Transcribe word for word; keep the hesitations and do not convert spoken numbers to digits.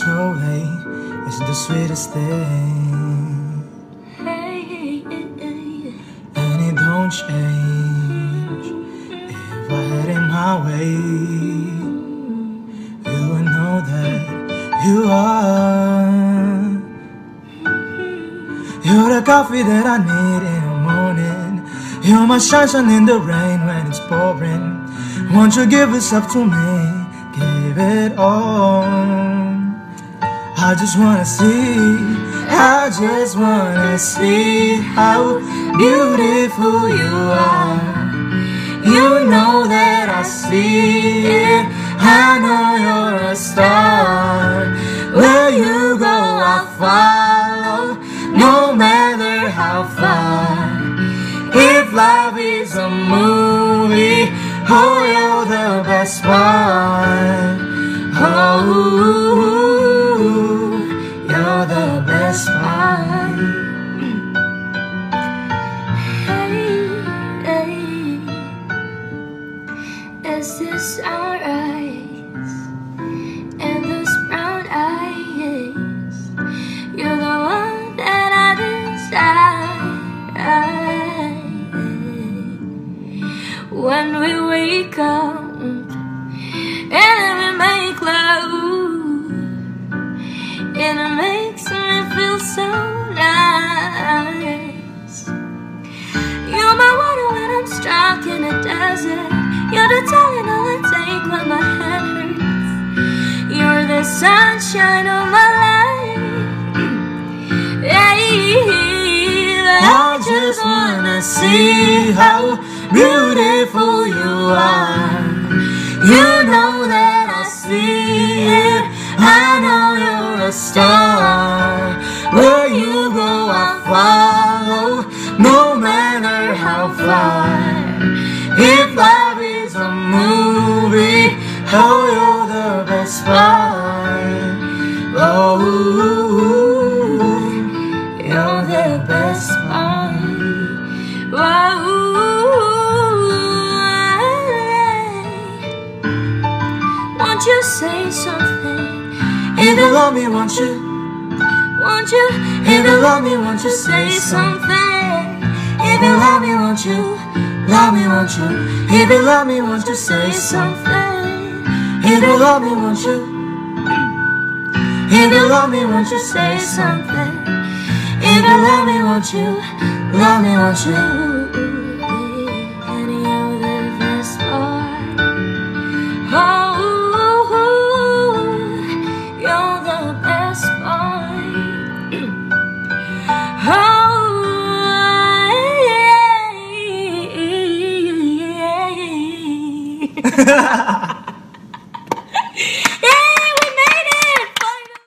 goes your way is the sweetest thing. Hey, and it don't change. If I had it my way, you would know that you are. You're the coffee that I need in the morning. You're my sunshine in the rain when it's pouring. Won't you give this up to me? Give it all. I just wanna see, I just wanna see how beautiful you are. You know that I see it, I know you're a star. Where you go I'll follow, no matter how far. If life is a movie, oh, you're the best part. Oh, you're the best part. hey, hey. Is this our eyes and those brown eyes? You're the one that I desire. When we wake up and then we make love, and it makes me feel so nice. You're my water when I'm stuck in a desert. You're the Tylenol I take when my head hurts. You're the sunshine of my life. Hey, I just wanna see how beautiful you are. You know that I see it, I know you're a star. Where you go I'll follow, no matter how far. If life is a movie, oh, you're the best part. Oh, you're the best part. whoa. Won't you say something? if you love me, won't you? Won't you? If you love me, won't you say Say something? something. If you love me, won't you? Love me, won't you? If you love me, won't you say something? If you love me, won't you? If you love me, won't you say something? If you love me, won't you? Love me, won't you? And you're the best part. Oh, you're the best part. Oh, yeah.